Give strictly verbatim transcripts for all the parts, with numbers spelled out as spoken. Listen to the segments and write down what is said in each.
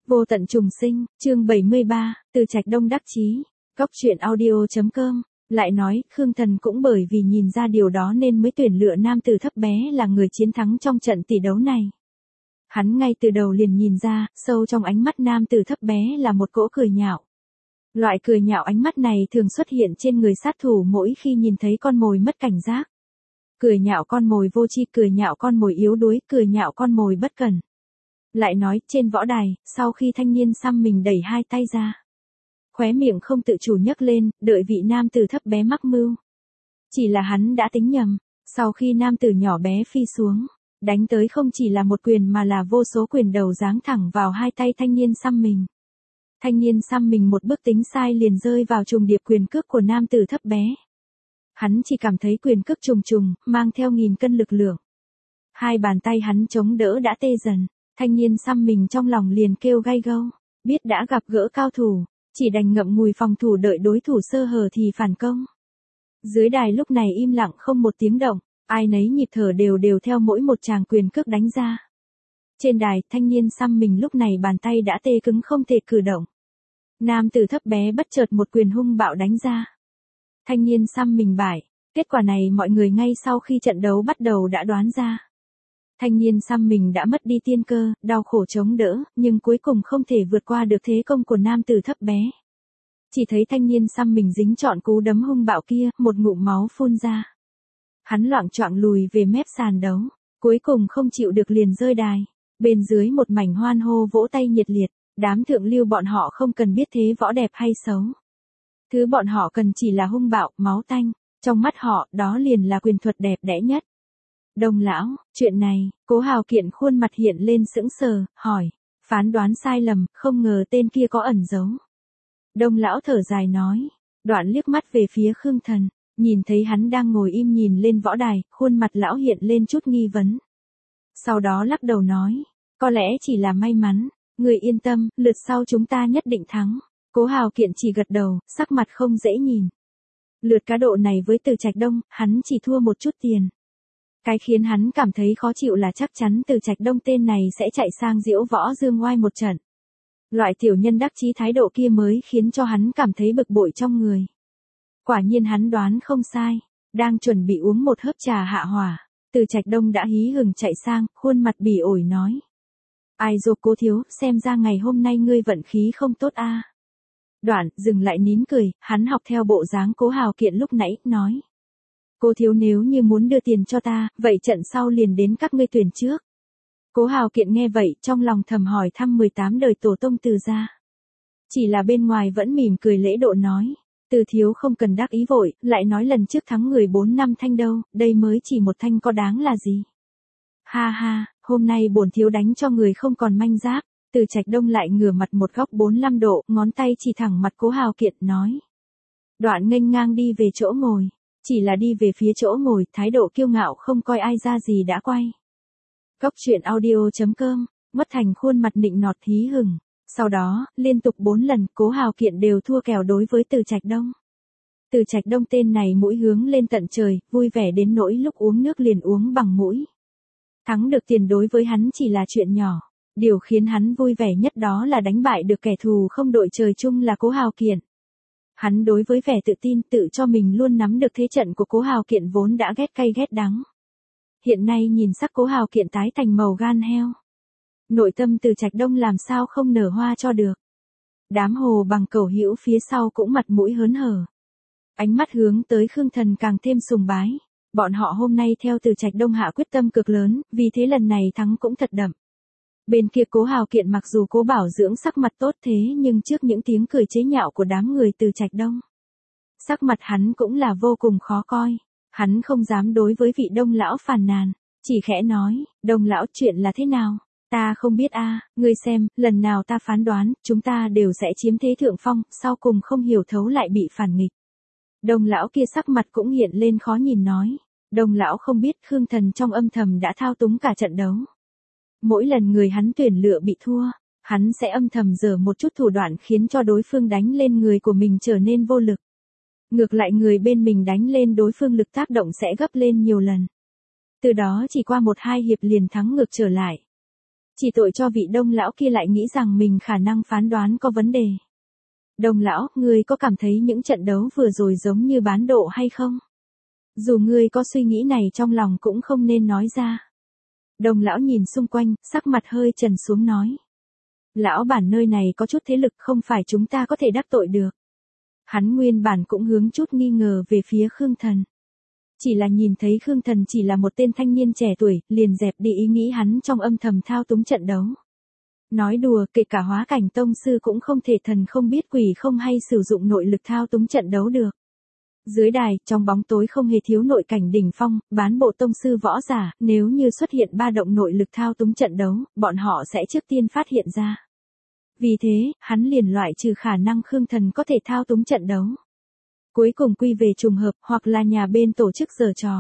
Vô tận trùng sinh, chương bảy mươi ba, từ Trạch Đông đắc chí, góc truyện audio.com, lại nói, Khương Thần cũng bởi vì nhìn ra điều đó nên mới tuyển lựa nam tử thấp bé là người chiến thắng trong trận tỷ đấu này. Hắn ngay từ đầu liền nhìn ra, sâu trong ánh mắt nam tử thấp bé là một cỗ cười nhạo. Loại cười nhạo ánh mắt này thường xuất hiện trên người sát thủ mỗi khi nhìn thấy con mồi mất cảnh giác. Cười nhạo con mồi vô tri, cười nhạo con mồi yếu đuối, cười nhạo con mồi bất cẩn. Lại nói, trên võ đài, sau khi thanh niên xăm mình đẩy hai tay ra, khóe miệng không tự chủ nhấc lên, đợi vị nam tử thấp bé mắc mưu. Chỉ là hắn đã tính nhầm, sau khi nam tử nhỏ bé phi xuống, đánh tới không chỉ là một quyền mà là vô số quyền đầu giáng thẳng vào hai tay thanh niên xăm mình. Thanh niên xăm mình một bước tính sai liền rơi vào trùng điệp quyền cước của nam tử thấp bé. Hắn chỉ cảm thấy quyền cước trùng trùng, mang theo nghìn cân lực lượng. Hai bàn tay hắn chống đỡ đã tê dần, thanh niên xăm mình trong lòng liền kêu gay gâu, biết đã gặp gỡ cao thủ, chỉ đành ngậm ngùi phòng thủ đợi đối thủ sơ hở thì phản công. Dưới đài lúc này im lặng không một tiếng động, ai nấy nhịp thở đều đều theo mỗi một tràng quyền cước đánh ra. Trên đài, thanh niên xăm mình lúc này bàn tay đã tê cứng không thể cử động. Nam tử thấp bé bất chợt một quyền hung bạo đánh ra. Thanh niên xăm mình bại, kết quả này mọi người ngay sau khi trận đấu bắt đầu đã đoán ra. Thanh niên xăm mình đã mất đi tiên cơ, đau khổ chống đỡ, nhưng cuối cùng không thể vượt qua được thế công của nam tử thấp bé. Chỉ thấy thanh niên xăm mình dính trọn cú đấm hung bạo kia, một ngụm máu phun ra. Hắn loạng choạng lùi về mép sàn đấu, cuối cùng không chịu được liền rơi đài. Bên dưới một mảnh hoan hô vỗ tay nhiệt liệt, đám thượng lưu bọn họ không cần biết thế võ đẹp hay xấu. Thứ bọn họ cần chỉ là hung bạo, máu tanh, trong mắt họ, đó liền là quyền thuật đẹp đẽ nhất. Đông lão, chuyện này, Cố Hào Kiện khuôn mặt hiện lên sững sờ, hỏi, phán đoán sai lầm, không ngờ tên kia có ẩn giấu. Đông lão thở dài nói, đoạn liếc mắt về phía Khương Thần, nhìn thấy hắn đang ngồi im nhìn lên võ đài, khuôn mặt lão hiện lên chút nghi vấn. Sau đó lắc đầu nói, có lẽ chỉ là may mắn, người yên tâm, lượt sau chúng ta nhất định thắng. Cố Hào Kiện chỉ gật đầu, sắc mặt không dễ nhìn. Lượt cá độ này với Từ Trạch Đông, hắn chỉ thua một chút tiền. Cái khiến hắn cảm thấy khó chịu là chắc chắn Từ Trạch Đông tên này sẽ chạy sang Diễu Võ Dương Oai một trận. Loại tiểu nhân đắc chí thái độ kia mới khiến cho hắn cảm thấy bực bội trong người. Quả nhiên hắn đoán không sai, đang chuẩn bị uống một hớp trà hạ hỏa, Từ Trạch Đông đã hí hửng chạy sang, khuôn mặt bỉ ổi nói. Ai dô Cố thiếu, xem ra ngày hôm nay ngươi vận khí không tốt a. À. Đoạn, dừng lại nín cười, hắn học theo bộ dáng Cố Hào Kiện lúc nãy, nói. Cố thiếu nếu như muốn đưa tiền cho ta, vậy trận sau liền đến các ngươi tuyển trước. Cố Hào Kiện nghe vậy, trong lòng thầm hỏi thăm mười tám đời tổ tông Từ gia. Chỉ là bên ngoài vẫn mỉm cười lễ độ nói. Từ thiếu không cần đắc ý vội, lại nói lần trước thắng người bốn năm thanh đâu, đây mới chỉ một thanh có đáng là gì. Ha ha, hôm nay bổn thiếu đánh cho người không còn manh giáp. Từ Trạch Đông lại ngửa mặt một góc bốn mươi lăm độ, ngón tay chỉ thẳng mặt Cố Hào Kiện, nói. Đoạn nghênh ngang đi về chỗ ngồi, chỉ là đi về phía chỗ ngồi, thái độ kiêu ngạo không coi ai ra gì đã quay. Góc truyện audio.com, mất thành khuôn mặt nịnh nọt hí hửng. Sau đó, liên tục bốn lần, Cố Hào Kiện đều thua kèo đối với Từ Trạch Đông. Từ Trạch Đông tên này mũi hướng lên tận trời, vui vẻ đến nỗi lúc uống nước liền uống bằng mũi. Thắng được tiền đối với hắn chỉ là chuyện nhỏ. Điều khiến hắn vui vẻ nhất đó là đánh bại được kẻ thù không đội trời chung là Cố Hào Kiện. Hắn đối với vẻ tự tin tự cho mình luôn nắm được thế trận của Cố Hào Kiện vốn đã ghét cay ghét đắng. Hiện nay nhìn sắc Cố Hào Kiện tái thành màu gan heo. Nội tâm Từ Trạch Đông làm sao không nở hoa cho được. Đám hồ bằng cẩu hữu phía sau cũng mặt mũi hớn hở. Ánh mắt hướng tới Khương Thần càng thêm sùng bái. Bọn họ hôm nay theo Từ Trạch Đông hạ quyết tâm cực lớn, vì thế lần này thắng cũng thật đậm. Bên kia Cố Hào Kiện mặc dù cố bảo dưỡng sắc mặt tốt thế nhưng trước những tiếng cười chế nhạo của đám người Từ Trạch Đông, sắc mặt hắn cũng là vô cùng khó coi. Hắn không dám đối với vị Đông lão phàn nàn, chỉ khẽ nói, Đông lão chuyện là thế nào? Ta không biết a, à, ngươi xem, lần nào ta phán đoán, chúng ta đều sẽ chiếm thế thượng phong, sau cùng không hiểu thấu lại bị phản nghịch. Đông lão kia sắc mặt cũng hiện lên khó nhìn nói, Đông lão không biết Khương Thần trong âm thầm đã thao túng cả trận đấu. Mỗi lần người hắn tuyển lựa bị thua, hắn sẽ âm thầm giở một chút thủ đoạn khiến cho đối phương đánh lên người của mình trở nên vô lực. Ngược lại người bên mình đánh lên đối phương lực tác động sẽ gấp lên nhiều lần. Từ đó chỉ qua một hai hiệp liền thắng ngược trở lại. Chỉ tội cho vị Đông lão kia lại nghĩ rằng mình khả năng phán đoán có vấn đề. Đông lão, ngươi có cảm thấy những trận đấu vừa rồi giống như bán độ hay không? Dù ngươi có suy nghĩ này trong lòng cũng không nên nói ra. Đông lão nhìn xung quanh, sắc mặt hơi trầm xuống nói. Lão bản nơi này có chút thế lực không phải chúng ta có thể đắc tội được. Hắn nguyên bản cũng hướng chút nghi ngờ về phía Khương Thần. Chỉ là nhìn thấy Khương Thần chỉ là một tên thanh niên trẻ tuổi, liền dẹp đi ý nghĩ hắn trong âm thầm thao túng trận đấu. Nói đùa, kể cả hóa cảnh tông sư cũng không thể thần không biết quỷ không hay sử dụng nội lực thao túng trận đấu được. Dưới đài, trong bóng tối không hề thiếu nội cảnh đỉnh phong, bán bộ tông sư võ giả, nếu như xuất hiện ba động nội lực thao túng trận đấu, bọn họ sẽ trước tiên phát hiện ra. Vì thế, hắn liền loại trừ khả năng Khương Thần có thể thao túng trận đấu. Cuối cùng quy về trùng hợp, hoặc là nhà bên tổ chức giở trò.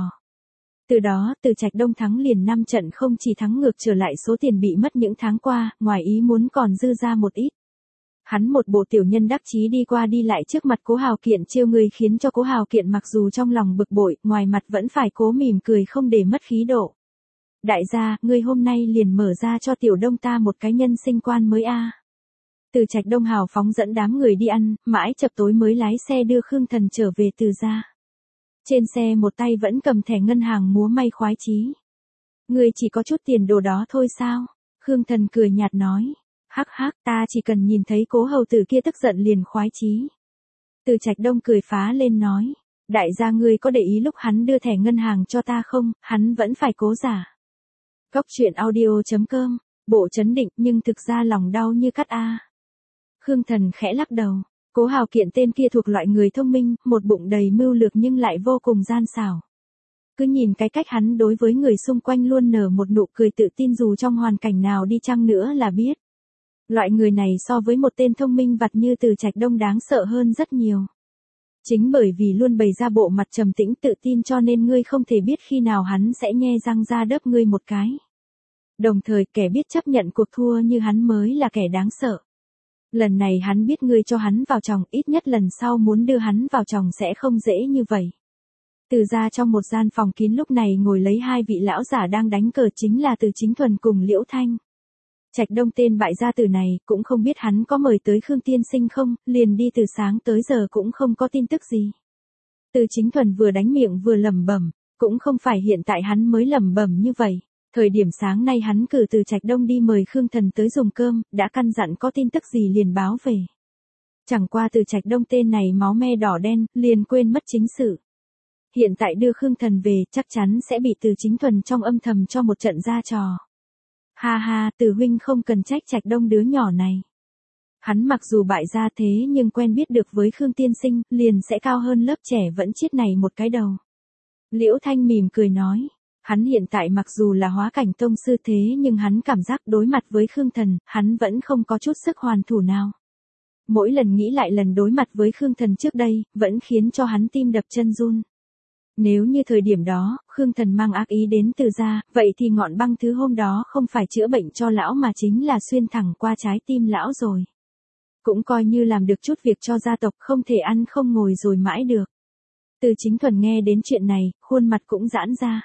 Từ đó, Từ Trạch Đông thắng liền năm trận không chỉ thắng ngược trở lại số tiền bị mất những tháng qua, ngoài ý muốn còn dư ra một ít. Hắn một bộ tiểu nhân đắc chí đi qua đi lại trước mặt Cố Hào Kiện trêu người khiến cho Cố Hào Kiện mặc dù trong lòng bực bội, ngoài mặt vẫn phải cố mỉm cười không để mất khí độ. Đại gia, ngươi hôm nay liền mở ra cho tiểu đông ta một cái nhân sinh quan mới a. Từ Trạch Đông hào phóng dẫn đám người đi ăn, mãi chập tối mới lái xe đưa Khương Thần trở về Từ gia. Trên xe một tay vẫn cầm thẻ ngân hàng múa may khoái chí. Ngươi chỉ có chút tiền đồ đó thôi sao? Khương Thần cười nhạt nói. Hắc hắc, ta chỉ cần nhìn thấy Cố hầu tử kia tức giận liền khoái chí. Từ Trạch Đông cười phá lên nói. Đại gia ngươi có để ý lúc hắn đưa thẻ ngân hàng cho ta không, hắn vẫn phải cố giả. Cóc truyện audio chấm com, bộ chấn định nhưng thực ra lòng đau như cắt a. Khương Thần khẽ lắc đầu. Cố Hào Kiện tên kia thuộc loại người thông minh, một bụng đầy mưu lược nhưng lại vô cùng gian xảo. Cứ nhìn cái cách hắn đối với người xung quanh luôn nở một nụ cười tự tin dù trong hoàn cảnh nào đi chăng nữa là biết. Loại người này so với một tên thông minh vặt như Từ Trạch Đông đáng sợ hơn rất nhiều. Chính bởi vì luôn bày ra bộ mặt trầm tĩnh tự tin cho nên ngươi không thể biết khi nào hắn sẽ nhe răng ra đớp ngươi một cái. Đồng thời kẻ biết chấp nhận cuộc thua như hắn mới là kẻ đáng sợ. Lần này hắn biết ngươi cho hắn vào chồng, ít nhất lần sau muốn đưa hắn vào chồng sẽ không dễ như vậy. Từ ra trong một gian phòng kín lúc này ngồi lấy hai vị lão giả đang đánh cờ chính là Từ Chính Thuần cùng Liễu Thanh. Trạch Đông tên bại gia tử này cũng không biết hắn có mời tới Khương tiên sinh không, liền đi từ sáng tới giờ cũng không có tin tức gì. Từ Chính Thuần vừa đánh miệng vừa lẩm bẩm, cũng không phải hiện tại hắn mới lẩm bẩm như vậy. Thời điểm sáng nay hắn cử từ Trạch Đông đi mời Khương Thần tới dùng cơm, đã căn dặn có tin tức gì liền báo về. Chẳng qua từ Trạch Đông tên này máu me đỏ đen, liền quên mất chính sự. Hiện tại đưa Khương Thần về chắc chắn sẽ bị Từ Chính Thuần trong âm thầm cho một trận ra trò. Ha ha, Từ huynh không cần trách Trạch Đông đứa nhỏ này. Hắn mặc dù bại gia thế nhưng quen biết được với Khương tiên sinh, liền sẽ cao hơn lớp trẻ vẫn chiết này một cái đầu. Liễu Thanh mỉm cười nói. Hắn hiện tại mặc dù là hóa cảnh tông sư thế nhưng hắn cảm giác đối mặt với Khương Thần, hắn vẫn không có chút sức hoàn thủ nào. Mỗi lần nghĩ lại lần đối mặt với Khương Thần trước đây, vẫn khiến cho hắn tim đập chân run. Nếu như thời điểm đó, Khương Thần mang ác ý đến Từ gia, vậy thì ngọn băng thứ hôm đó không phải chữa bệnh cho lão mà chính là xuyên thẳng qua trái tim lão rồi. Cũng coi như làm được chút việc cho gia tộc không thể ăn không ngồi rồi mãi được. Từ Chính Thuần nghe đến chuyện này, khuôn mặt cũng giãn ra.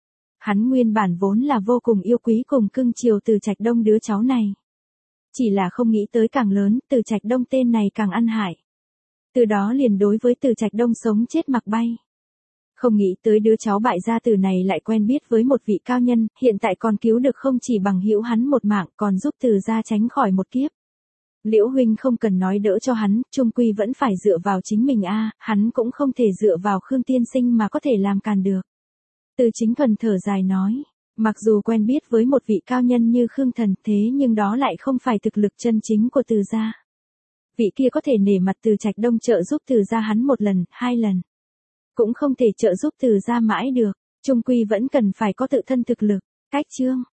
Hắn nguyên bản vốn là vô cùng yêu quý cùng cưng chiều Từ Trạch Đông đứa cháu này. Chỉ là không nghĩ tới càng lớn, Từ Trạch Đông tên này càng ăn hại. Từ đó liền đối với Từ Trạch Đông sống chết mặc bay. Không nghĩ tới đứa cháu bại gia tử này lại quen biết với một vị cao nhân, hiện tại còn cứu được không chỉ bằng hữu hắn một mạng còn giúp Từ gia tránh khỏi một kiếp. Liễu huynh không cần nói đỡ cho hắn, chung quy vẫn phải dựa vào chính mình a, hắn cũng không thể dựa vào Khương tiên sinh mà có thể làm càn được. Từ Chính Thuần thở dài nói, mặc dù quen biết với một vị cao nhân như Khương Thần thế nhưng đó lại không phải thực lực chân chính của Từ gia. Vị kia có thể nể mặt Từ Trạch Đông trợ giúp Từ gia hắn một lần, hai lần. Cũng không thể trợ giúp Từ gia mãi được, chung quy vẫn cần phải có tự thân thực lực. Cách chương